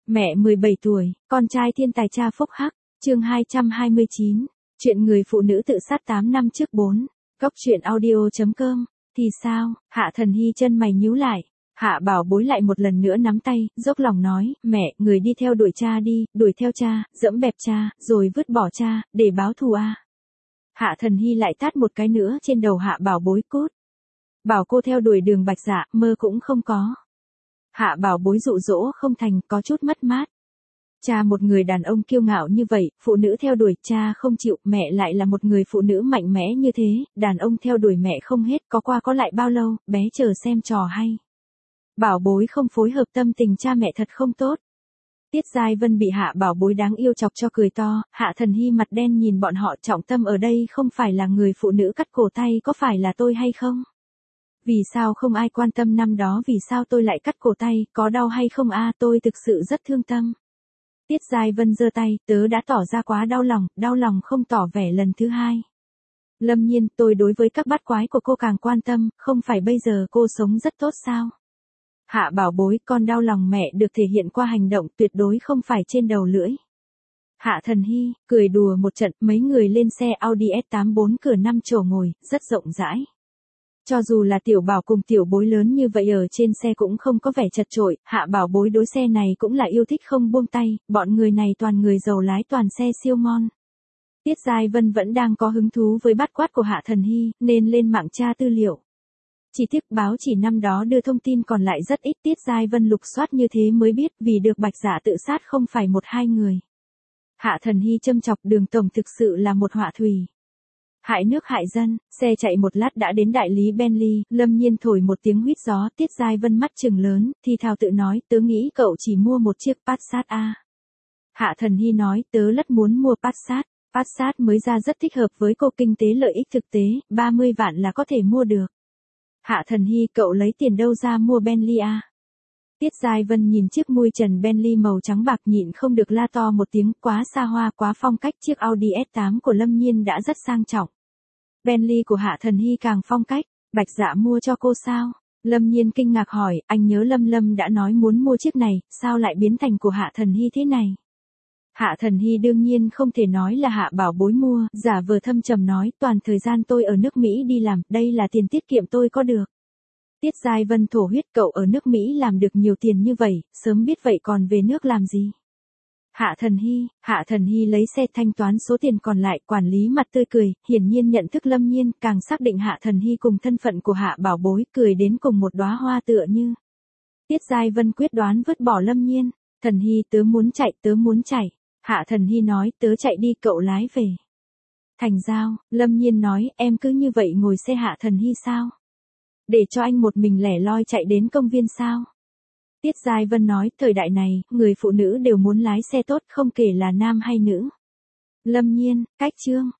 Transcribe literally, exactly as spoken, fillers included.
Mẹ mười bảy tuổi, con trai thiên tài cha phúc hắc, chương hai trăm hai mươi chín, chuyện người phụ nữ tự sát tám năm trước bốn, góc chuyện audio.com, thì sao, Hạ Thần Hy chân mày nhíu lại, Hạ Bảo Bối lại một lần nữa nắm tay, dốc lòng nói, mẹ, người đi theo đuổi cha đi, đuổi theo cha, dẫm bẹp cha, rồi vứt bỏ cha, để báo thù à. Hạ Thần Hy lại tát một cái nữa trên đầu Hạ Bảo Bối cút. Bảo cô theo đuổi đường bạch dạ, mơ cũng không có. Hạ Bảo Bối dụ dỗ không thành, có chút mất mát. Cha một người đàn ông kiêu ngạo như vậy, phụ nữ theo đuổi, cha không chịu, mẹ lại là một người phụ nữ mạnh mẽ như thế, đàn ông theo đuổi mẹ không hết, có qua có lại bao lâu, bé chờ xem trò hay. Bảo Bối không phối hợp, tâm tình cha mẹ thật không tốt. Tiết Giai Vân bị Hạ Bảo Bối đáng yêu chọc cho cười to, Hạ Thần Hy mặt đen nhìn bọn họ, trọng tâm ở đây không phải là người phụ nữ cắt cổ tay, có phải là tôi hay không? Vì sao không ai quan tâm năm đó, vì sao tôi lại cắt cổ tay, có đau hay không a, tôi thực sự rất thương tâm. Tiết Giai Vân giơ tay, tớ đã tỏ ra quá đau lòng, đau lòng không tỏ vẻ lần thứ hai. Lâm Nhiên, tôi đối với các bát quái của cô càng quan tâm, không phải bây giờ cô sống rất tốt sao? Hạ Bảo Bối, con đau lòng mẹ được thể hiện qua hành động, tuyệt đối không phải trên đầu lưỡi. Hạ Thần Hy, cười đùa một trận, mấy người lên xe Audi S tám bốn cửa năm chỗ ngồi, rất rộng rãi. Cho dù là Tiểu Bảo cùng Tiểu Bối lớn như vậy ở trên xe cũng không có vẻ chật chội, Hạ Bảo Bối đối xe này cũng là yêu thích không buông tay, bọn người này toàn người giàu lái toàn xe siêu ngon. Tiết Giai Vân vẫn đang có hứng thú với bát quát của Hạ Thần Hy, nên lên mạng tra tư liệu. Chỉ tiếc báo chỉ năm đó đưa thông tin còn lại rất ít, Tiết Giai Vân lục soát như thế mới biết vì được Bạch Dạ tự sát không phải một hai người. Hạ Thần Hy châm chọc, Đường tổng thực sự là một họa thủy. Hại nước hại dân, xe chạy một lát đã đến đại lý Bentley, Lâm Nhiên thổi một tiếng huýt gió, Tiết Giai Vân mắt trừng lớn, thì thào tự nói, tớ nghĩ cậu chỉ mua một chiếc Passat a. Hạ Thần Hy nói, tớ rất muốn mua Passat, Passat mới ra rất thích hợp với cô, kinh tế lợi ích thực tế, ba mươi vạn là có thể mua được. Hạ Thần Hy, cậu lấy tiền đâu ra mua Bentley a? Tiết Giai Vân nhìn chiếc mui trần Bentley màu trắng bạc nhịn không được la to một tiếng, quá xa hoa, quá phong cách, chiếc Audi S tám của Lâm Nhiên đã rất sang trọng. Bentley của Hạ Thần Hy càng phong cách, Bạch Dạ mua cho cô sao? Lâm Nhiên kinh ngạc hỏi, anh nhớ Lâm Lâm đã nói muốn mua chiếc này, sao lại biến thành của Hạ Thần Hy thế này? Hạ Thần Hy đương nhiên không thể nói là Hạ Bảo Bối mua, giả vờ thâm trầm nói, toàn thời gian tôi ở nước Mỹ đi làm, đây là tiền tiết kiệm tôi có được. Tiết Giai Vân thổ huyết, cậu ở nước Mỹ làm được nhiều tiền như vậy, sớm biết vậy còn về nước làm gì? Hạ Thần Hy, Hạ Thần Hy lấy xe thanh toán số tiền còn lại, quản lý mặt tươi cười, hiển nhiên nhận thức Lâm Nhiên, càng xác định Hạ Thần Hy cùng thân phận của Hạ Bảo Bối, cười đến cùng một đóa hoa tựa như. Tiết Giai Vân quyết đoán vứt bỏ Lâm Nhiên, Thần Hy tớ muốn chạy, tớ muốn chạy. Hạ Thần Hy nói, tớ chạy đi, cậu lái về. Thành Giao, Lâm Nhiên nói, em cứ như vậy ngồi xe Hạ Thần Hy sao? Để cho anh một mình lẻ loi chạy đến công viên sao? Tiết Giai Vân nói, thời đại này, người phụ nữ đều muốn lái xe tốt, không kể là nam hay nữ. Lâm Nhiên, cách chương.